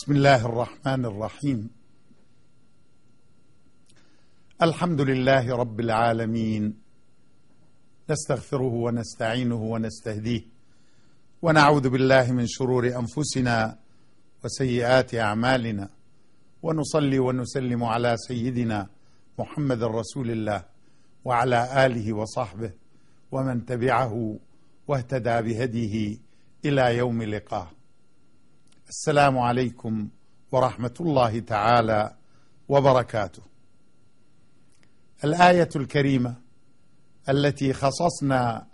بسم الله الرحمن الرحيم. الحمد لله رب العالمين، نستغفره ونستعينه ونستهديه، ونعوذ بالله من شرور أنفسنا وسيئات أعمالنا، ونصلي ونسلم على سيدنا محمد رسول الله وعلى آله وصحبه ومن تبعه واهتدى بهديه إلى يوم لقاه. السلام عليكم ورحمة الله تعالى وبركاته. الآية الكريمة التي خصصنا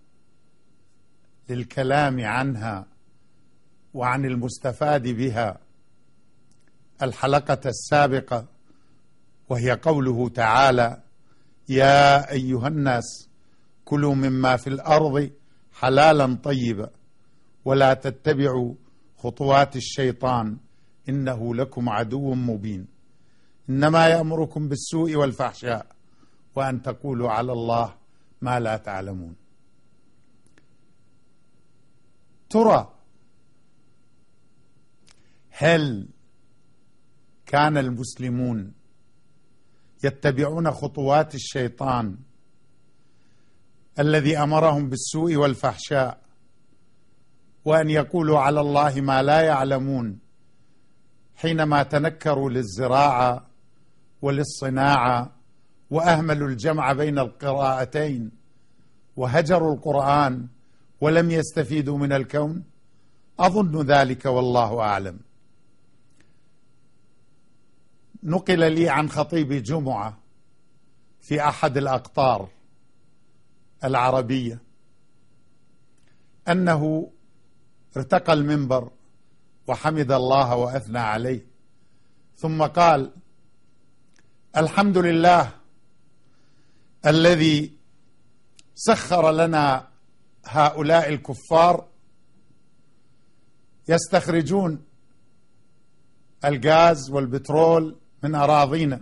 للكلام عنها وعن المستفاد بها الحلقة السابقة، وهي قوله تعالى: يا أيها الناس كلوا مما في الأرض حلالا طيبا ولا تتبعوا خطوات الشيطان إنه لكم عدو مبين، إنما يأمركم بالسوء والفحشاء وأن تقولوا على الله ما لا تعلمون. ترى هل كان المسلمون يتبعون خطوات الشيطان الذي أمرهم بالسوء والفحشاء وأن يقولوا على الله ما لا يعلمون حينما تنكروا للزراعة وللصناعة وأهملوا الجمع بين القراءتين وهجروا القرآن ولم يستفيدوا من الكون؟ أظن ذلك والله أعلم. نقل لي عن خطيب جمعة في أحد الأقطار العربية أنه ارتقى المنبر وحمد الله وأثنى عليه، ثم قال: الحمد لله الذي سخر لنا هؤلاء الكفار يستخرجون الغاز والبترول من أراضينا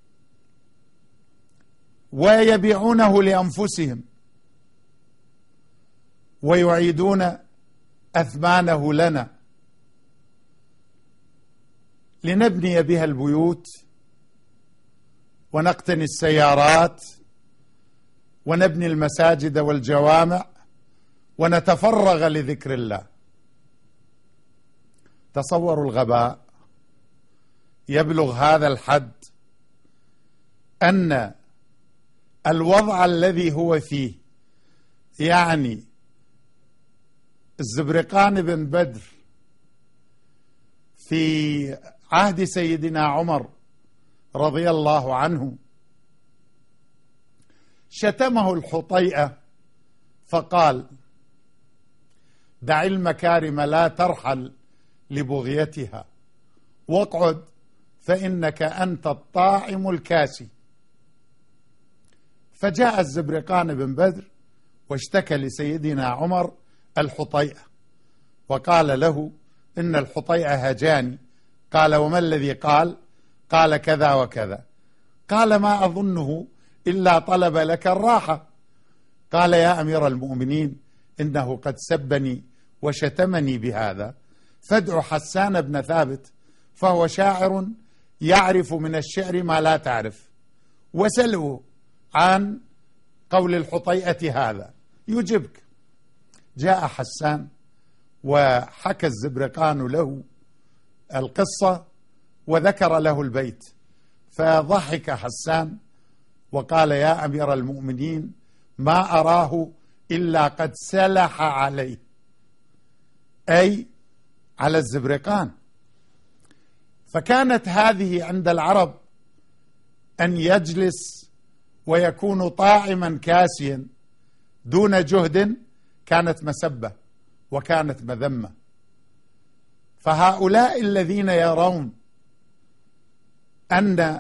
ويبيعونه لأنفسهم ويعيدون أثمانه لنا لنبني بها البيوت ونقتني السيارات ونبني المساجد والجوامع ونتفرغ لذكر الله. تصوروا الغباء يبلغ هذا الحد أن الوضع الذي هو فيه، يعني الزبرقان بن بدر في عهد سيدنا عمر رضي الله عنه شتمه الحطيئة فقال: دع المكارم لا ترحل لبغيتها واقعد فإنك أنت الطاعم الكاسي. فجاء الزبرقان بن بدر واشتكى لسيدنا عمر الحطيئة وقال له: إن الحطيئة هجاني. قال: وما الذي قال؟ قال: كذا وكذا. قال: ما أظنه إلا طلب لك الراحة. قال: يا أمير المؤمنين، إنه قد سبني وشتمني بهذا، فادع حسان بن ثابت فهو شاعر يعرف من الشعر ما لا تعرف، وسله عن قول الحطيئة هذا يجبك. جاء حسان وحكى الزبرقان له القصة وذكر له البيت، فضحك حسان وقال: يا أمير المؤمنين، ما أراه إلا قد سلح عليه، أي على الزبرقان. فكانت هذه عند العرب أن يجلس ويكون طاعما كاسيا دون جهد كانت مسبة وكانت مذمة. فهؤلاء الذين يرون أن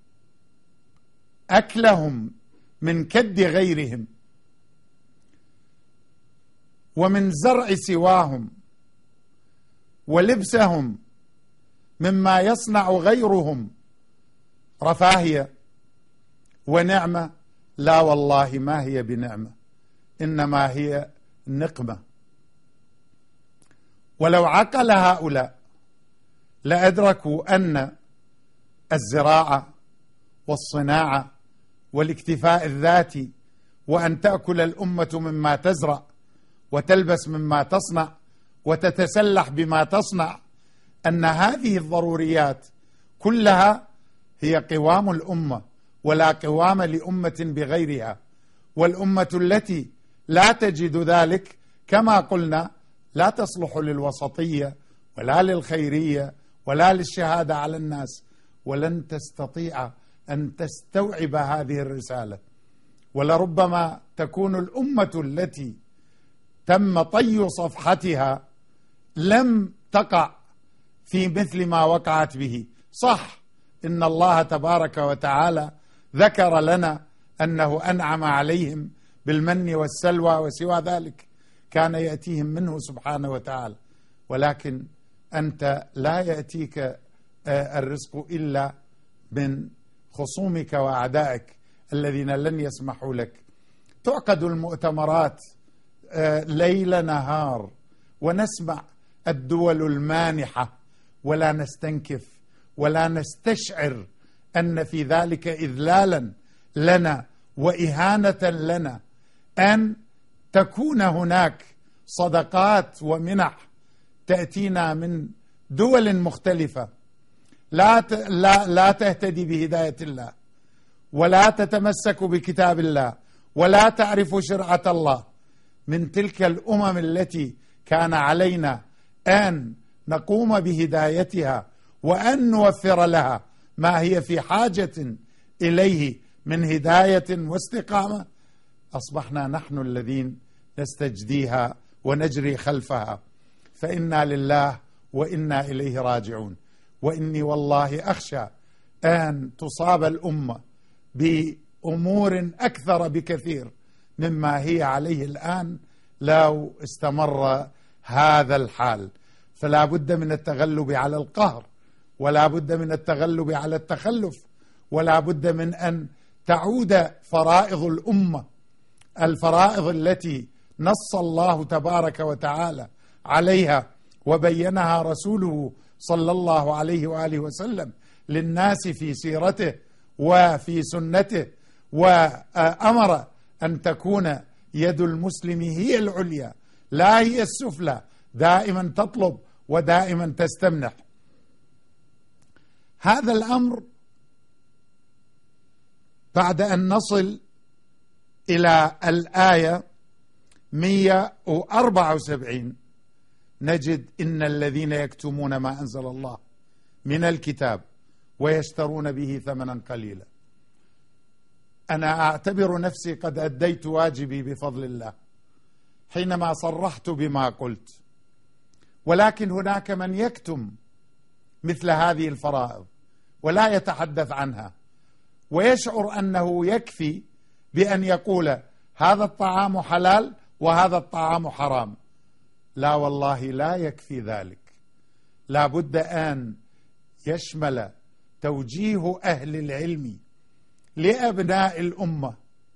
أكلهم من كد غيرهم ومن زرع سواهم ولبسهم مما يصنع غيرهم رفاهية ونعمة، لا والله ما هي بنعمة، إنما هي نقمة. ولو عقل هؤلاء لأدركوا أن الزراعة والصناعة والاكتفاء الذاتي وأن تأكل الأمة مما تزرع وتلبس مما تصنع وتتسلح بما تصنع، أن هذه الضروريات كلها هي قوام الأمة، ولا قوام لأمة بغيرها. والأمة التي لا تجد ذلك كما قلنا لا تصلح للوسطية ولا للخيرية ولا للشهادة على الناس، ولن تستطيع أن تستوعب هذه الرسالة. ولربما تكون الأمة التي تم طي صفحتها لم تقع في مثل ما وقعت به. صح، إن الله تبارك وتعالى ذكر لنا أنه أنعم عليهم بالمن والسلوى وسوى ذلك كان يأتيهم منه سبحانه وتعالى، ولكن أنت لا يأتيك الرزق إلا من خصومك وأعدائك الذين لن يسمحوا لك. تعقد المؤتمرات ليل نهار ونسمع الدول المانحة ولا نستنكف ولا نستشعر أن في ذلك إذلالا لنا وإهانة لنا، أن تكون هناك صدقات ومنح تأتينا من دول مختلفة لا تهتدي بهداية الله ولا تتمسك بكتاب الله ولا تعرف شرعة الله، من تلك الأمم التي كان علينا أن نقوم بهدايتها وأن نوفر لها ما هي في حاجة إليه من هداية واستقامة. أصبحنا نحن الذين نستجديها ونجري خلفها، فإنا لله وإنا إليه راجعون. وإني والله أخشى أن تصاب الأمة بأمور أكثر بكثير مما هي عليه الآن لو استمر هذا الحال. فلا بد من التغلب على القهر، ولا بد من التغلب على التخلف، ولا بد من أن تعود فرائض الأمة، الفرائض التي نص الله تبارك وتعالى عليها وبينها رسوله صلى الله عليه وآله وسلم للناس في سيرته وفي سنته، وأمر أن تكون يد المسلم هي العليا لا هي السفلى، دائما تطلب ودائما تستمنح. هذا الأمر بعد أن نصل إلى الآية 174 نجد إن الذين يكتمون ما أنزل الله من الكتاب ويشترون به ثمنا قليلا. أنا أعتبر نفسي قد أديت واجبي بفضل الله حينما صرحت بما قلت، ولكن هناك من يكتم مثل هذه الفرائض ولا يتحدث عنها، ويشعر أنه يكفي بأن يقول هذا الطعام حلال وهذا الطعام حرام. لا والله، لا يكفي ذلك، لا بد أن يشمل توجيه أهل العلم لأبناء الأمة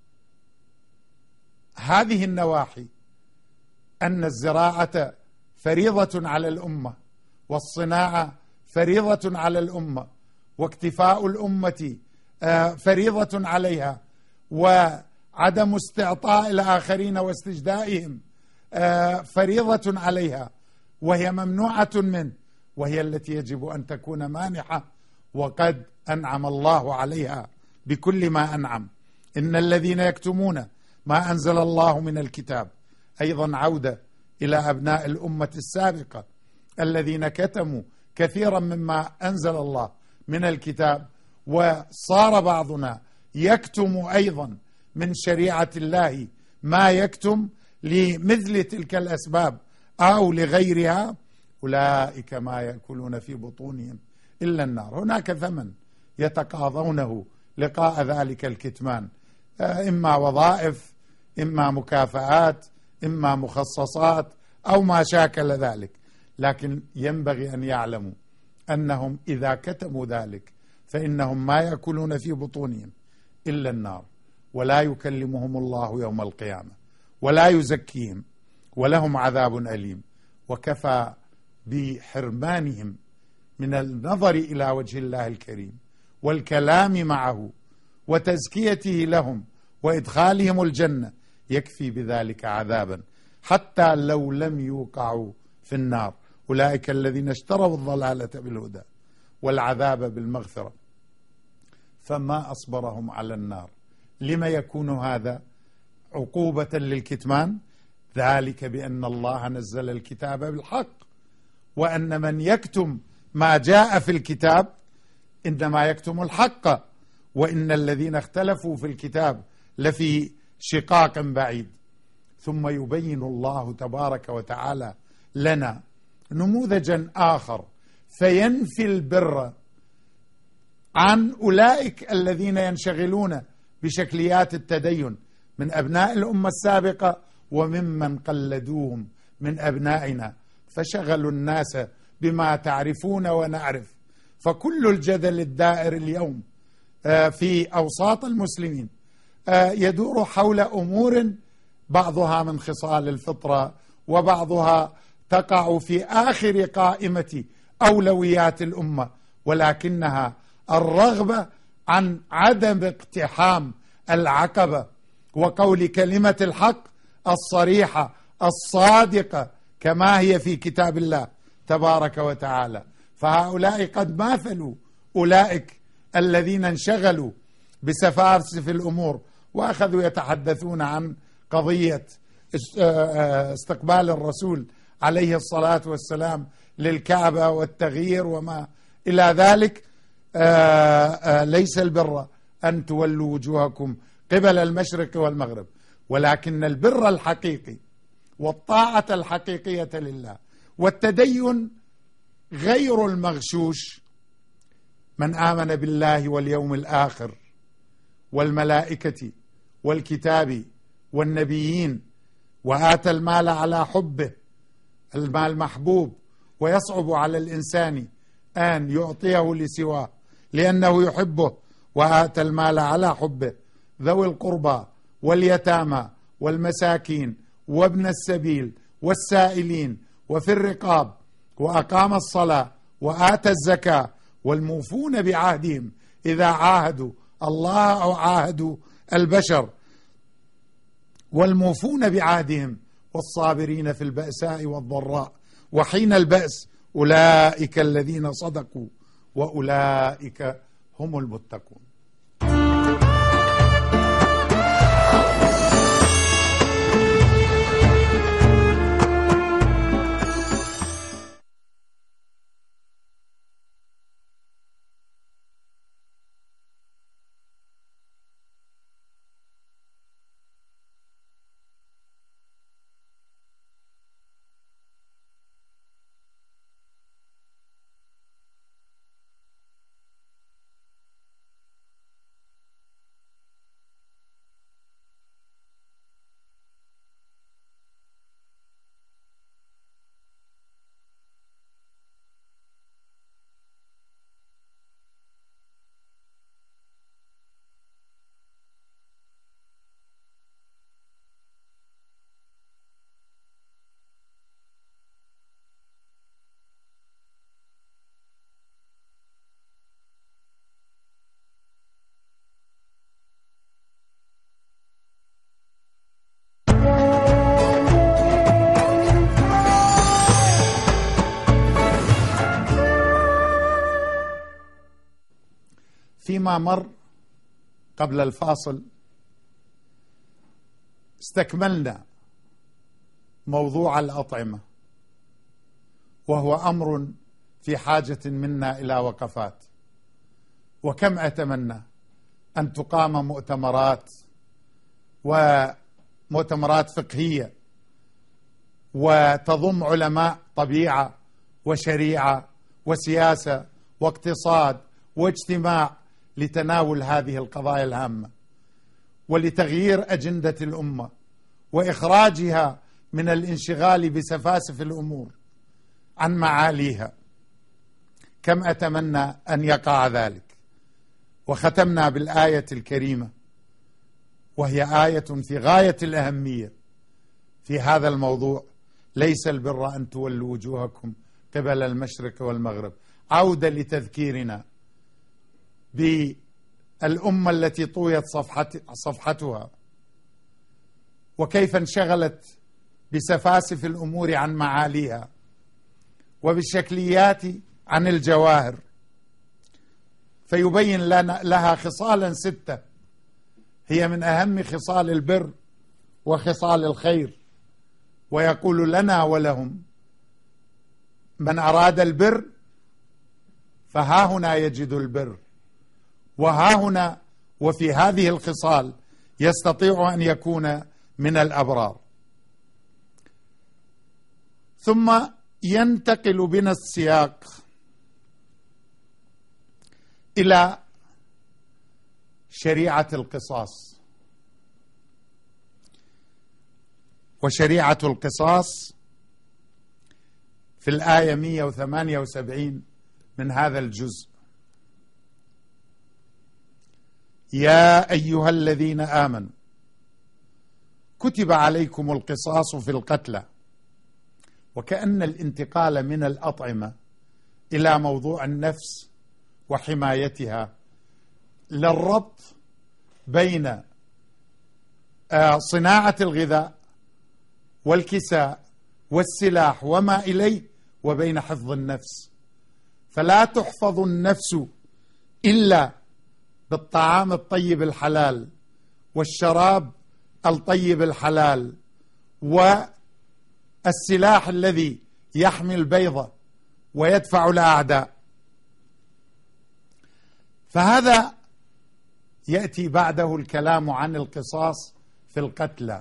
هذه النواحي، أن الزراعة فريضة على الأمة، والصناعة فريضة على الأمة، واكتفاء الأمة فريضة عليها، وعدم استعطاء الآخرين واستجدائهم فريضة عليها، وهي ممنوعة منه، وهي التي يجب أن تكون مانحة، وقد أنعم الله عليها بكل ما أنعم. إن الذين يكتمون ما أنزل الله من الكتاب، أيضا عودة إلى أبناء الأمة السابقة الذين كتموا كثيرا مما أنزل الله من الكتاب، وصار بعضنا يكتم أيضا من شريعة الله ما يكتم لمثل تلك الأسباب أو لغيرها. أولئك ما يأكلون في بطونهم إلا النار. هناك ثمن يتقاضونه لقاء ذلك الكتمان، إما وظائف، إما مكافآت، إما مخصصات، أو ما شاكل ذلك، لكن ينبغي أن يعلموا أنهم إذا كتموا ذلك فإنهم ما يأكلون في بطونهم إلا النار، ولا يكلمهم الله يوم القيامة ولا يزكيهم ولهم عذاب أليم. وكفى بحرمانهم من النظر إلى وجه الله الكريم والكلام معه وتزكيته لهم وإدخالهم الجنة يكفي بذلك عذابا حتى لو لم يوقعوا في النار. أولئك الذين اشتروا الضلالة بالهدى والعذاب بالمغفرة فما أصبرهم على النار. لما يكون هذا عقوبة للكتمان؟ ذلك بأن الله نزل الكتاب بالحق، وأن من يكتم ما جاء في الكتاب إنما يكتم الحق، وإن الذين اختلفوا في الكتاب لفي شقاق بعيد. ثم يبين الله تبارك وتعالى لنا نموذجا آخر فينفي البر عن أولئك الذين ينشغلون بشكليات التدين من أبناء الأمة السابقة وممن قلدوهم من أبنائنا، فشغلوا الناس بما تعرفون ونعرف. فكل الجدل الدائر اليوم في أوساط المسلمين يدور حول أمور بعضها من خصال الفطرة، وبعضها تقع في آخر قائمة أولويات الأمة، ولكنها الرغبة عن عدم اقتحام العقبة وقول كلمة الحق الصريحة الصادقة كما هي في كتاب الله تبارك وتعالى. فهؤلاء قد ماثلوا أولئك الذين انشغلوا بسفاسف الأمور وأخذوا يتحدثون عن قضية استقبال الرسول عليه الصلاة والسلام للكعبة والتغيير وما إلى ذلك. ليس البر أن تولوا وجوهكم قبل المشرق والمغرب، ولكن البر الحقيقي والطاعة الحقيقية لله والتدين غير المغشوش من آمن بالله واليوم الآخر والملائكة والكتاب والنبيين وآتى المال على حبه، المال محبوب ويصعب على الإنسان أن يعطيه لسواه لأنه يحبه، وآتى المال على حبه ذوي القربى واليتامى والمساكين وابن السبيل والسائلين وفي الرقاب، وأقام الصلاة وآتى الزكاة والموفون بعهدهم إذا عاهدوا الله أو عاهدوا البشر، والموفون بعهدهم والصابرين في البأساء والضراء وحين البأس أولئك الذين صدقوا وأولئك هم المتقون. فيما مر قبل الفاصل استكملنا موضوع الأطعمة، وهو أمر في حاجة منا إلى وقفات. وكم أتمنى أن تقام مؤتمرات ومؤتمرات فقهية وتضم علماء طبيعة وشريعة وسياسة واقتصاد واجتماع لتناول هذه القضايا الهامة ولتغيير أجندة الأمة وإخراجها من الانشغال بسفاسف الأمور عن معاليها. كم أتمنى أن يقع ذلك. وختمنا بالآية الكريمة، وهي آية في غاية الأهمية في هذا الموضوع: ليس البر أن تولوا وجوهكم قبل المشرق والمغرب عودة لتذكيرنا بالأمة التي طويت صفحتها، وكيف انشغلت بسفاسف الأمور عن معاليها، وبالشكليات عن الجواهر، فيبين لها خصالا 6 هي من أهم خصال البر وخصال الخير، ويقول لنا ولهم: من أراد البر فها هنا يجد البر، وها هنا وفي هذه الخصال يستطيع أن يكون من الأبرار. ثم ينتقل بنا السياق إلى شريعة القصاص، وشريعة القصاص في الآية 178 من هذا الجزء: يا أيها الذين آمنوا كتب عليكم القصاص في القتلى. وكأن الانتقال من الأطعمة إلى موضوع النفس وحمايتها للربط بين صناعة الغذاء والكساء والسلاح وما إليه وبين حفظ النفس. فلا تحفظ النفس إلا بالطعام الطيب الحلال والشراب الطيب الحلال والسلاح الذي يحمي البيضة ويدفع الأعداء. فهذا يأتي بعده الكلام عن القصاص في القتلى،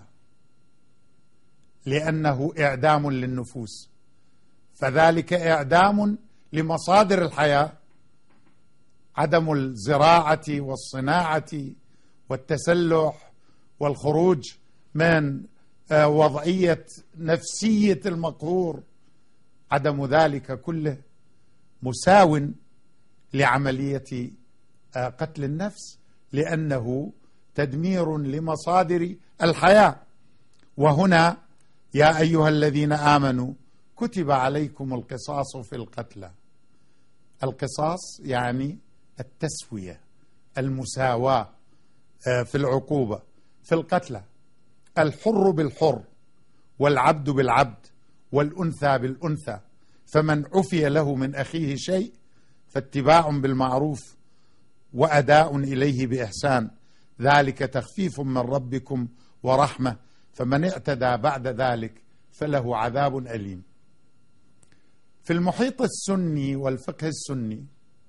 لأنه إعدام للنفوس، فذلك إعدام لمصادر الحياة، عدم الزراعة والصناعة والتسلح والخروج من وضعية نفسية المقهور، عدم ذلك كله مساو لعملية قتل النفس، لأنه تدمير لمصادر الحياة. وهنا يا أيها الذين آمنوا كتب عليكم القصاص في القتلى. القصاص يعني التسوية، المساواة في العقوبة في القتلى. الحر بالحر والعبد بالعبد والأنثى بالأنثى، فمن عفي له من أخيه شيء فاتباع بالمعروف وأداء إليه بإحسان، ذلك تخفيف من ربكم ورحمة، فمن اعتدى بعد ذلك فله عذاب أليم. في المحيط السني والفقه السني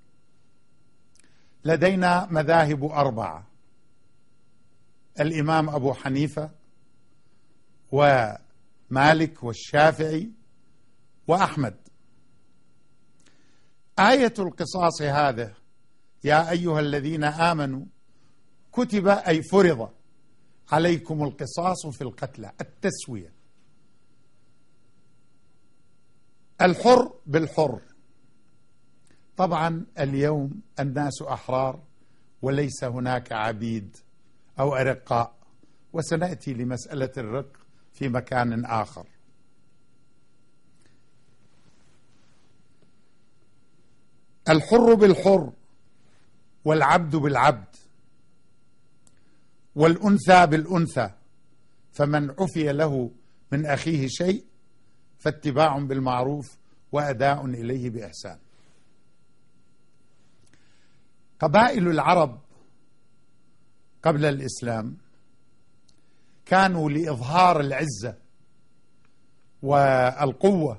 لدينا مذاهب 4: الإمام أبو حنيفة ومالك والشافعي وأحمد. آية القصاص هذا يا أيها الذين آمنوا كتب أي فرض عليكم القصاص في القتلى، التسوية. الحر بالحر. طبعا اليوم الناس أحرار وليس هناك عبيد أو أرقاء، وسنأتي لمسألة الرق في مكان آخر. الحر بالحر والعبد بالعبد والأنثى بالأنثى، فمن عفي له من أخيه شيء فاتباع بالمعروف وأداء إليه بإحسان. قبائل العرب قبل الإسلام كانوا لإظهار العزة والقوة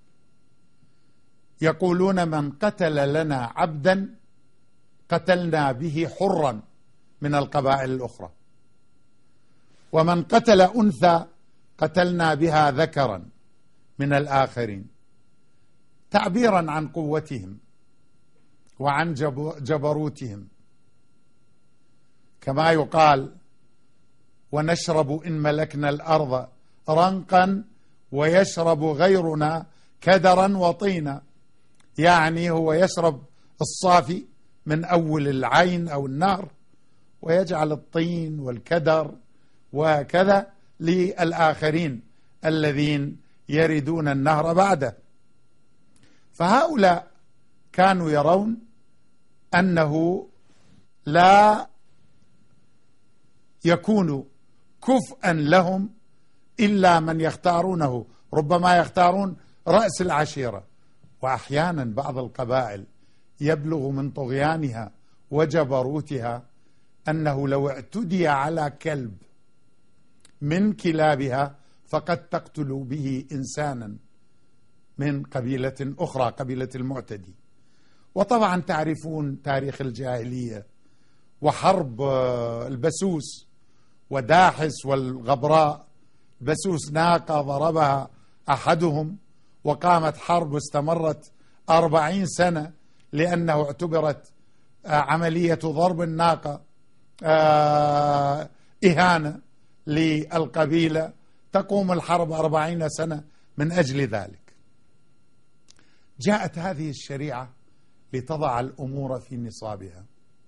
يقولون: من قتل لنا عبدا قتلنا به حرا من القبائل الأخرى، ومن قتل أنثى قتلنا بها ذكرا من الآخرين، تعبيرا عن قوتهم وعن جبروتهم. كما يقال: ونشرب إن ملكنا الأرض رنقا ويشرب غيرنا كدرا وطينا، يعني هو يشرب الصافي من أول العين أو النهر ويجعل الطين والكدر وكذا للآخرين الذين يردون النهر بعده. فهؤلاء كانوا يرون أنه لا يكون كفءا لهم إلا من يختارونه، ربما يختارون رأس العشيرة. وأحيانا بعض القبائل يبلغ من طغيانها وجبروتها أنه لو اعتدي على كلب من كلابها فقد تقتل به إنسانا من قبيلة أخرى، قبيلة المعتدي. وطبعا تعرفون تاريخ الجاهلية وحرب البسوس وداحس والغبراء. بسوس ناقة ضربها أحدهم وقامت حرب استمرت 40 سنة لأنه اعتبرت عملية ضرب الناقة إهانة للقبيلة، تقوم الحرب 40 سنة من أجل ذلك. جاءت هذه الشريعة لتضع الأمور في نصابها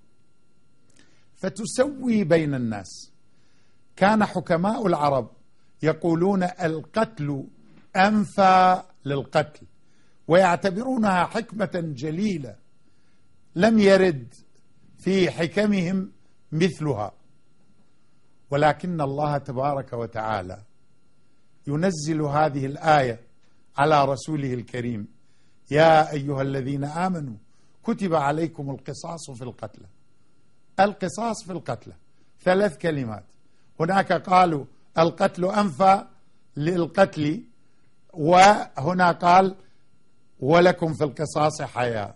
فتسوي بين الناس. كان حكماء العرب يقولون القتل أنفى للقتل، ويعتبرونها حكمة جليلة لم يرد في حكمهم مثلها. ولكن الله تبارك وتعالى ينزل هذه الآية على رسوله الكريم: يا أيها الذين آمنوا كتب عليكم القصاص في القتلى. القصاص في القتلى 3 كلمات. هناك قالوا القتل أنفى للقتل، وهنا قال ولكم في القصاص حياة.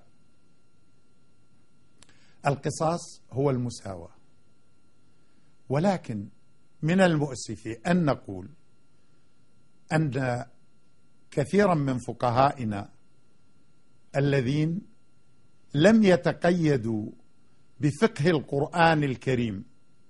القصاص هو المساواة، ولكن من المؤسف أن نقول أن كثيرا من فقهائنا الذين لم يتقيدوا بفقه القرآن الكريم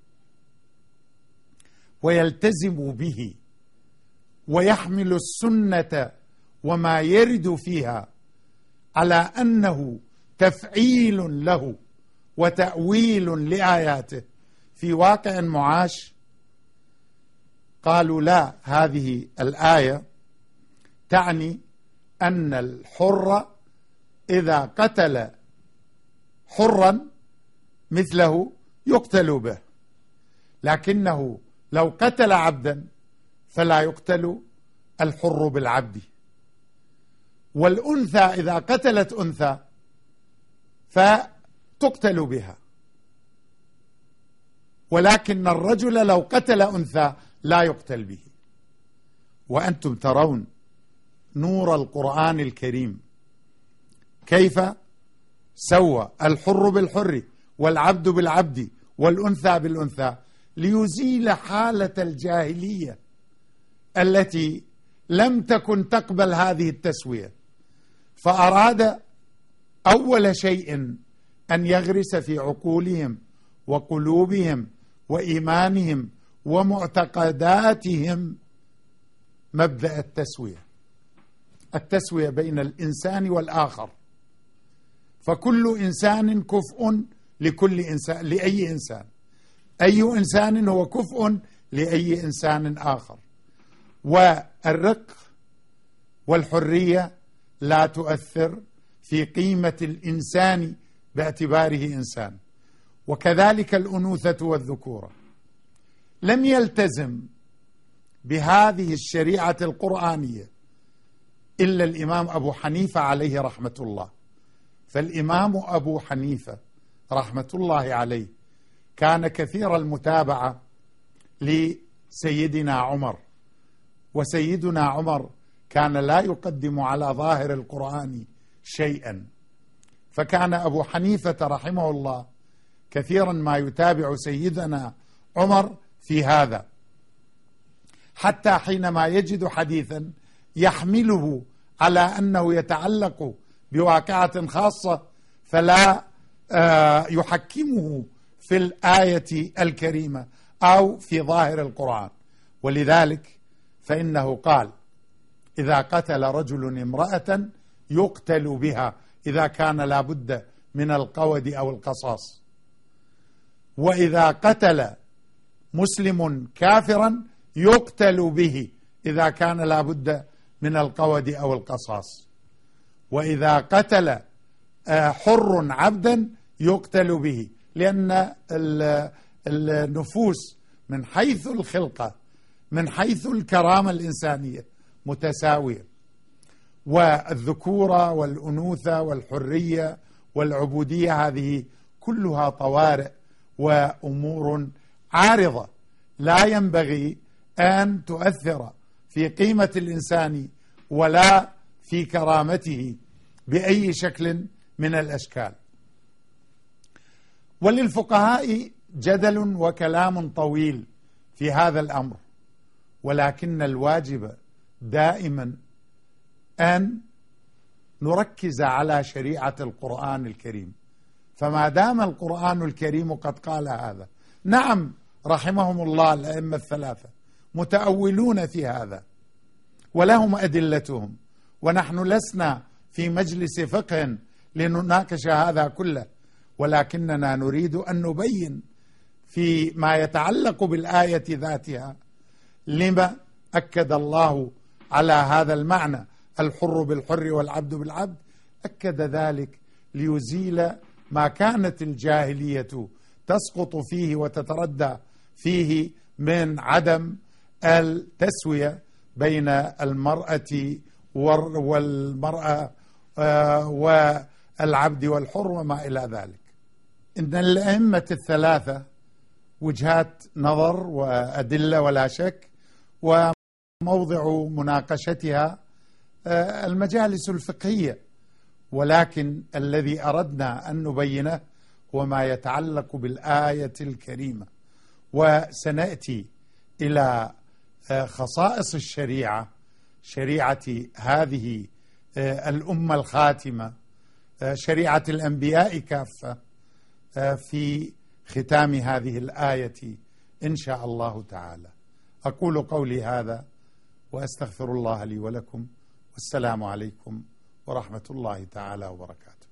ويلتزموا به ويحمل السنة وما يرد فيها على أنه تفعيل له وتأويل لآياته في واقع معاش، قالوا لا، هذه الآية تعني أن الحر إذا قتل حرا مثله يقتل به، لكنه لو قتل عبدا فلا يقتل الحر بالعبد، والأنثى إذا قتلت أنثى فتقتل بها، ولكن الرجل لو قتل أنثى لا يقتل به. وأنتم ترون نور القرآن الكريم كيف سوى الحر بالحر والعبد بالعبد والأنثى بالأنثى ليزيل حالة الجاهلية التي لم تكن تقبل هذه التسوية. فأراد أول شيء أن يغرس في عقولهم وقلوبهم وإيمانهم ومعتقداتهم مبدأ التسوية بين الإنسان والآخر، فكل إنسان كفء لكل إنسان، لأي إنسان، أي إنسان هو كفء لأي إنسان آخر. والرق والحرية لا تؤثر في قيمة الإنسان باعتباره إنسان، وكذلك الأنوثة والذكورة. لم يلتزم بهذه الشريعة القرآنية إلا الإمام أبو حنيفة عليه رحمة الله. فالإمام أبو حنيفة رحمة الله عليه كان كثير المتابعة لسيدنا عمر، وسيدنا عمر كان لا يقدم على ظاهر القرآن شيئا، فكان أبو حنيفة رحمه الله كثيرا ما يتابع سيدنا عمر في هذا، حتى حينما يجد حديثا يحمله على أنه يتعلق بواقعة خاصة فلا يحكمه في الآية الكريمة أو في ظاهر القرآن. ولذلك فإنه قال: إذا قتل رجل امرأة يقتل بها إذا كان لا بد من القود أو القصاص، وإذا قتل مسلم كافرا يقتل به إذا كان لا بد من القود أو القصاص، وإذا قتل حر عبدا يقتل به، لأن النفوس من حيث الخلقة من حيث الكرامة الإنسانية متساوية، والذكورة والأنوثة والحرية والعبودية هذه كلها طوارئ وأمور عارضة لا ينبغي أن تؤثر في قيمة الإنسان ولا في كرامته بأي شكل من الأشكال. وللفقهاء جدل وكلام طويل في هذا الأمر، ولكن الواجب دائما أن نركز على شريعة القرآن الكريم. فما دام القرآن الكريم قد قال هذا، نعم رحمهم الله الأئمة الثلاثة متأولون في هذا ولهم أدلتهم، ونحن لسنا في مجلس فقه لنناقش هذا كله، ولكننا نريد أن نبين في ما يتعلق بالآية ذاتها لما أكد الله على هذا المعنى الحر بالحر والعبد بالعبد. أكد ذلك ليزيل ما كانت الجاهلية تسقط فيه وتتردى فيه من عدم التسوية بين المرأة والمرأة والعبد والحر وما إلى ذلك. إن الأئمة الثلاثة وجهات نظر وأدلة ولا شك، وموضع مناقشتها المجالس الفقهية، ولكن الذي أردنا أن نبينه هو ما يتعلق بالآية الكريمة. وسنأتي إلى خصائص الشريعة، شريعة هذه الأمة الخاتمة، شريعة الأنبياء كافة، في ختام هذه الآية إن شاء الله تعالى. أقول قولي هذا وأستغفر الله لي ولكم، والسلام عليكم ورحمة الله تعالى وبركاته.